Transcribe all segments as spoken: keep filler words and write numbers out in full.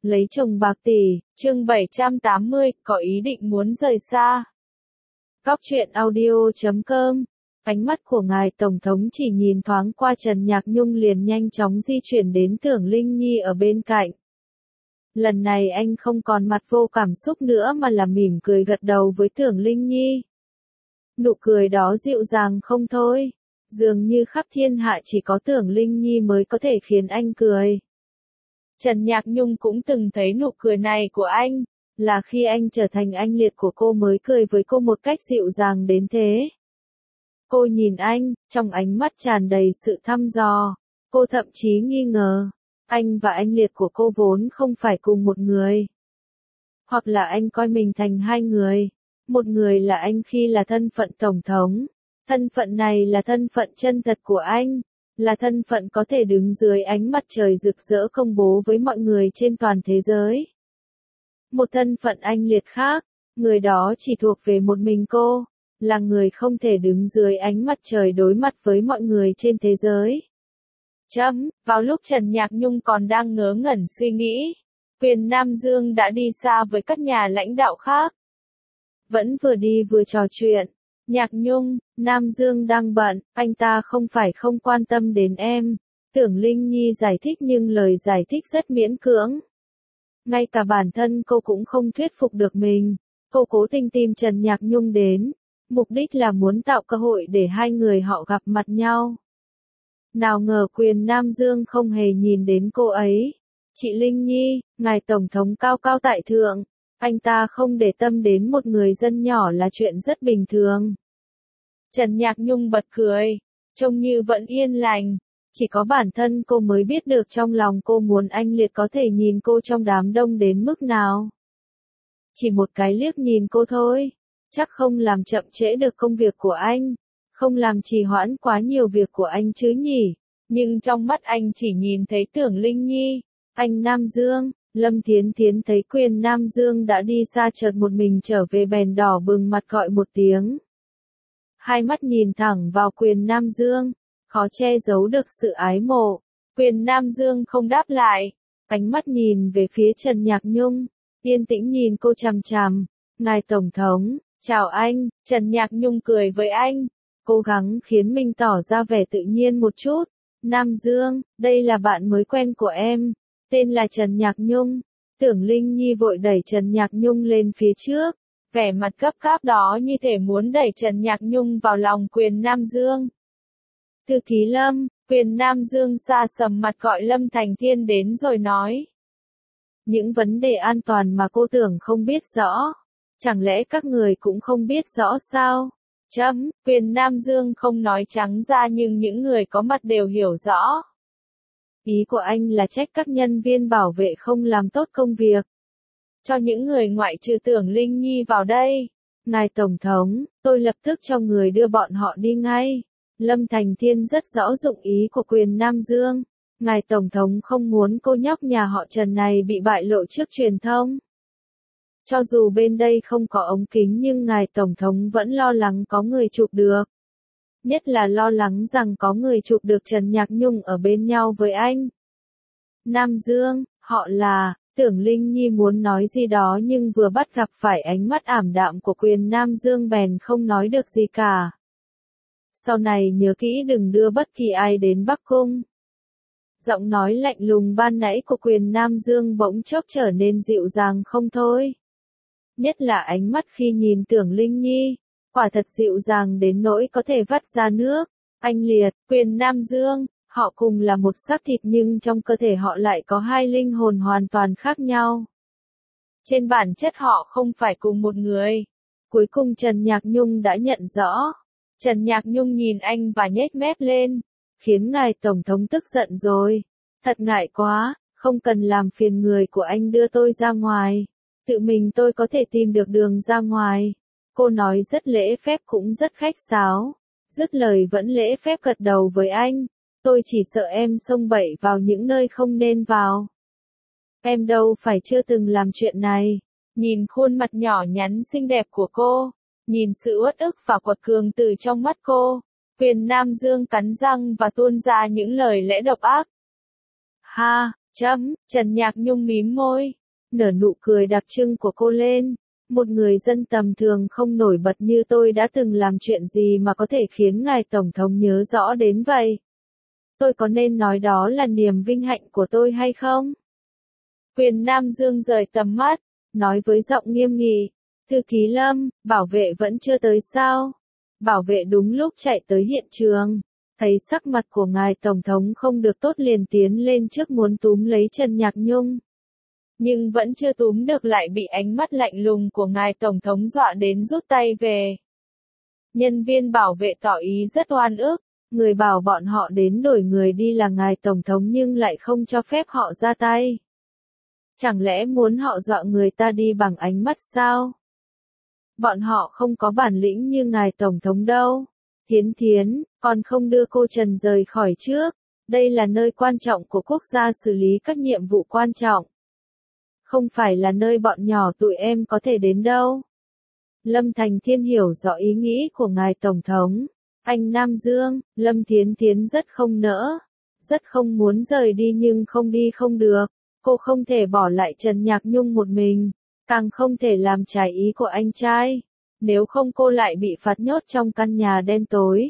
Lấy chồng bạc tỷ, chương bảy trăm tám mươi, có ý định muốn rời xa. Góc truyện audio chấm com. Ánh mắt của ngài Tổng thống chỉ nhìn thoáng qua Trần Nhạc Nhung liền nhanh chóng di chuyển đến Tưởng Linh Nhi ở bên cạnh. Lần này anh không còn mặt vô cảm xúc nữa mà là mỉm cười gật đầu với Tưởng Linh Nhi. Nụ cười đó dịu dàng không thôi, dường như khắp thiên hạ chỉ có Tưởng Linh Nhi mới có thể khiến anh cười. Trần Nhạc Nhung cũng từng thấy nụ cười này của anh, là khi anh trở thành anh liệt của cô mới cười với cô một cách dịu dàng đến thế. Cô nhìn anh, trong ánh mắt tràn đầy sự thăm dò, cô thậm chí nghi ngờ, anh và anh liệt của cô vốn không phải cùng một người. Hoặc là anh coi mình thành hai người, một người là anh khi là thân phận tổng thống, thân phận này là thân phận chân thật của anh, là thân phận có thể đứng dưới ánh mặt trời rực rỡ công bố với mọi người trên toàn thế giới. Một thân phận anh liệt khác, người đó chỉ thuộc về một mình cô, là người không thể đứng dưới ánh mặt trời đối mặt với mọi người trên thế giới. Chấm, vào lúc Trần Nhạc Nhung còn đang ngớ ngẩn suy nghĩ, Quyền Nam Dương đã đi xa với các nhà lãnh đạo khác. Vẫn vừa đi vừa trò chuyện. Nhạc Nhung, Nam Dương đang bận, anh ta không phải không quan tâm đến em. Tưởng Linh Nhi giải thích nhưng lời giải thích rất miễn cưỡng. Ngay cả bản thân cô cũng không thuyết phục được mình. Cô cố tình tìm Trần Nhạc Nhung đến. Mục đích là muốn tạo cơ hội để hai người họ gặp mặt nhau. Nào ngờ Quyền Nam Dương không hề nhìn đến cô ấy. Chị Linh Nhi, ngài Tổng thống cao cao tại thượng. Anh ta không để tâm đến một người dân nhỏ là chuyện rất bình thường. Trần Nhạc Nhung bật cười, trông như vẫn yên lành. Chỉ có bản thân cô mới biết được trong lòng cô muốn anh liệt có thể nhìn cô trong đám đông đến mức nào. Chỉ một cái liếc nhìn cô thôi, chắc không làm chậm trễ được công việc của anh, không làm trì hoãn quá nhiều việc của anh chứ nhỉ. Nhưng trong mắt anh chỉ nhìn thấy Tưởng Linh Nhi, anh Nam Dương. Lâm Thiến Thiến thấy Quyền Nam Dương đã đi xa chợt một mình trở về bèn đỏ bừng mặt gọi một tiếng. Hai mắt nhìn thẳng vào Quyền Nam Dương, khó che giấu được sự ái mộ. Quyền Nam Dương không đáp lại, ánh mắt nhìn về phía Trần Nhạc Nhung, yên tĩnh nhìn cô chằm chằm. Ngài Tổng thống, chào anh, Trần Nhạc Nhung cười với anh, cố gắng khiến mình tỏ ra vẻ tự nhiên một chút. Nam Dương, đây là bạn mới quen của em. Tên là Trần Nhạc Nhung. Tưởng Linh Nhi vội đẩy Trần Nhạc Nhung lên phía trước, vẻ mặt gấp gáp đó như thể muốn đẩy Trần Nhạc Nhung vào lòng Quyền Nam Dương. Thư ký Lâm, Quyền Nam Dương xa sầm mặt gọi Lâm Thành Thiên đến rồi nói. Những vấn đề an toàn mà cô tưởng không biết rõ, chẳng lẽ các người cũng không biết rõ sao? Chấm, Quyền Nam Dương không nói trắng ra nhưng những người có mặt đều hiểu rõ. Ý của anh là trách các nhân viên bảo vệ không làm tốt công việc. Cho những người ngoại trừ Tưởng Linh Nhi vào đây. Ngài Tổng thống, tôi lập tức cho người đưa bọn họ đi ngay. Lâm Thành Thiên rất rõ dụng ý của Quyền Nam Dương. Ngài Tổng thống không muốn cô nhóc nhà họ Trần này bị bại lộ trước truyền thông. Cho dù bên đây không có ống kính nhưng ngài Tổng thống vẫn lo lắng có người chụp được. Nhất là lo lắng rằng có người chụp được Trần Nhạc Nhung ở bên nhau với anh. Nam Dương, họ là, Tưởng Linh Nhi muốn nói gì đó nhưng vừa bắt gặp phải ánh mắt ảm đạm của Quyền Nam Dương bèn không nói được gì cả. Sau này nhớ kỹ đừng đưa bất kỳ ai đến Bắc Cung. Giọng nói lạnh lùng ban nãy của Quyền Nam Dương bỗng chốc trở nên dịu dàng không thôi. Nhất là ánh mắt khi nhìn Tưởng Linh Nhi. Quả thật dịu dàng đến nỗi có thể vắt ra nước. Anh liệt, Quyền Nam Dương, họ cùng là một xác thịt nhưng trong cơ thể họ lại có hai linh hồn hoàn toàn khác nhau. Trên bản chất họ không phải cùng một người. Cuối cùng Trần Nhạc Nhung đã nhận rõ. Trần Nhạc Nhung nhìn anh và nhếch mép lên, khiến ngài Tổng thống tức giận rồi. Thật ngại quá, không cần làm phiền người của anh đưa tôi ra ngoài. Tự mình tôi có thể tìm được đường ra ngoài. Cô nói rất lễ phép cũng rất khách sáo. Dứt lời vẫn lễ phép gật đầu với anh. Tôi chỉ sợ em xông bậy vào những nơi không nên vào. Em đâu phải chưa từng làm chuyện này. Nhìn khuôn mặt nhỏ nhắn xinh đẹp của cô. Nhìn sự uất ức và quật cường từ trong mắt cô. Quyền Nam Dương cắn răng và tuôn ra những lời lẽ độc ác. Ha, Chấm, Trần Nhạc Nhung mím môi, nở nụ cười đặc trưng của cô lên. Một người dân tầm thường không nổi bật như tôi đã từng làm chuyện gì mà có thể khiến ngài Tổng thống nhớ rõ đến vậy? Tôi có nên nói đó là niềm vinh hạnh của tôi hay không? Quyền Nam Dương rời tầm mắt, nói với giọng nghiêm nghị. Thư ký Lâm, bảo vệ vẫn chưa tới sao? Bảo vệ đúng lúc chạy tới hiện trường. Thấy sắc mặt của ngài Tổng thống không được tốt liền tiến lên trước muốn túm lấy Trần Nhạc Nhung. Nhưng vẫn chưa túm được lại bị ánh mắt lạnh lùng của ngài Tổng thống dọa đến rút tay về. Nhân viên bảo vệ tỏ ý rất oan ức, người bảo bọn họ đến đổi người đi là ngài Tổng thống nhưng lại không cho phép họ ra tay. Chẳng lẽ muốn họ dọa người ta đi bằng ánh mắt sao? Bọn họ không có bản lĩnh như ngài Tổng thống đâu. Thiến Thiến, còn không đưa cô Trần rời khỏi trước. Đây là nơi quan trọng của quốc gia xử lý các nhiệm vụ quan trọng. Không phải là nơi bọn nhỏ tụi em có thể đến đâu. Lâm Thành Thiên hiểu rõ ý nghĩ của ngài Tổng thống. Anh Nam Dương, Lâm Thiến Thiến rất không nỡ. Rất không muốn rời đi nhưng không đi không được. Cô không thể bỏ lại Trần Nhạc Nhung một mình. Càng không thể làm trái ý của anh trai. Nếu không cô lại bị phạt nhốt trong căn nhà đen tối.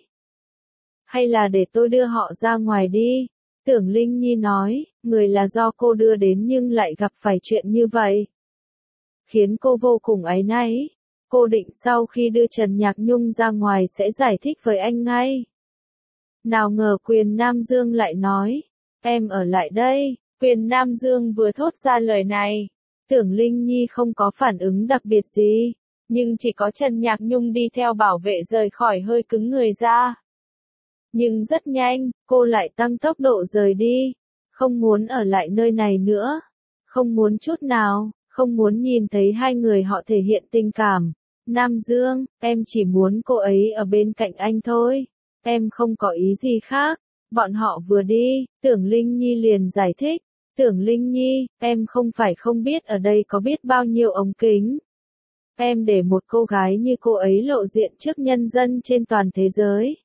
Hay là để tôi đưa họ ra ngoài đi. Tưởng Linh Nhi nói, người là do cô đưa đến nhưng lại gặp phải chuyện như vậy. Khiến cô vô cùng áy náy. Cô định sau khi đưa Trần Nhạc Nhung ra ngoài sẽ giải thích với anh ngay. Nào ngờ Quyền Nam Dương lại nói, em ở lại đây. Quyền Nam Dương vừa thốt ra lời này. Tưởng Linh Nhi không có phản ứng đặc biệt gì. Nhưng chỉ có Trần Nhạc Nhung đi theo bảo vệ rời khỏi hơi cứng người ra. Nhưng rất nhanh, cô lại tăng tốc độ rời đi. Không muốn ở lại nơi này nữa. Không muốn chút nào, không muốn nhìn thấy hai người họ thể hiện tình cảm. Nam Dương, em chỉ muốn cô ấy ở bên cạnh anh thôi. Em không có ý gì khác. Bọn họ vừa đi, Tưởng Linh Nhi liền giải thích. Tưởng Linh Nhi, em không phải không biết ở đây có biết bao nhiêu ống kính. Em để một cô gái như cô ấy lộ diện trước nhân dân trên toàn thế giới.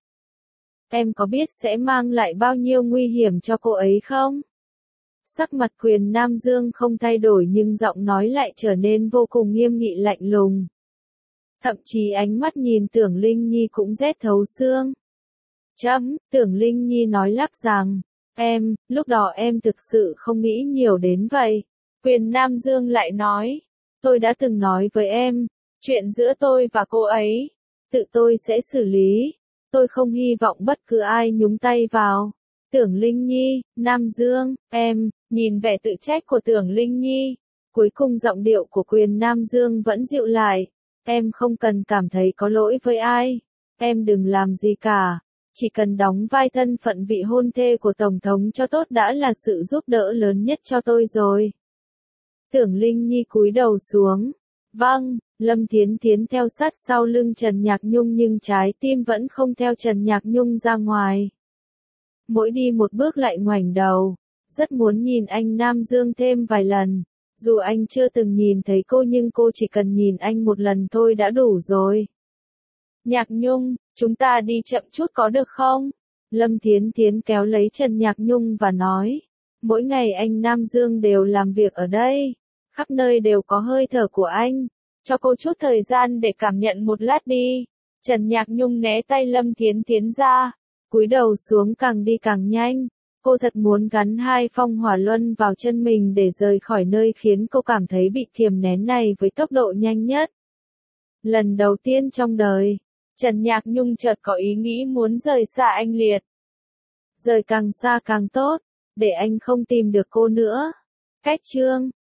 Em có biết sẽ mang lại bao nhiêu nguy hiểm cho cô ấy không? Sắc mặt Quyền Nam Dương không thay đổi nhưng giọng nói lại trở nên vô cùng nghiêm nghị lạnh lùng. Thậm chí ánh mắt nhìn Tưởng Linh Nhi cũng rét thấu xương. Chấm, Tưởng Linh Nhi nói lắp rằng, em, lúc đó em thực sự không nghĩ nhiều đến vậy. Quyền Nam Dương lại nói, tôi đã từng nói với em, chuyện giữa tôi và cô ấy, tự tôi sẽ xử lý. Tôi không hy vọng bất cứ ai nhúng tay vào. Tưởng Linh Nhi, Nam Dương, em, nhìn vẻ tự trách của Tưởng Linh Nhi. Cuối cùng giọng điệu của Quyền Nam Dương vẫn dịu lại. Em không cần cảm thấy có lỗi với ai. Em đừng làm gì cả. Chỉ cần đóng vai thân phận vị hôn thê của Tổng thống cho tốt đã là sự giúp đỡ lớn nhất cho tôi rồi. Tưởng Linh Nhi cúi đầu xuống. Vâng, Lâm Thiến Thiến theo sát sau lưng Trần Nhạc Nhung nhưng trái tim vẫn không theo Trần Nhạc Nhung ra ngoài. Mỗi đi một bước lại ngoảnh đầu, rất muốn nhìn anh Nam Dương thêm vài lần. Dù anh chưa từng nhìn thấy cô nhưng cô chỉ cần nhìn anh một lần thôi đã đủ rồi. Nhạc Nhung, chúng ta đi chậm chút có được không? Lâm Thiến Thiến kéo lấy Trần Nhạc Nhung và nói. Mỗi ngày anh Nam Dương đều làm việc ở đây. Khắp nơi đều có hơi thở của anh. Cho cô chút thời gian để cảm nhận một lát đi. Trần Nhạc Nhung né tay Lâm Thiến Thiến ra. Cúi đầu xuống càng đi càng nhanh. Cô thật muốn gắn hai phong hỏa luân vào chân mình để rời khỏi nơi khiến cô cảm thấy bị kiềm nén này với tốc độ nhanh nhất. Lần đầu tiên trong đời, Trần Nhạc Nhung chợt có ý nghĩ muốn rời xa anh Liệt. Rời càng xa càng tốt, để anh không tìm được cô nữa. Cách chương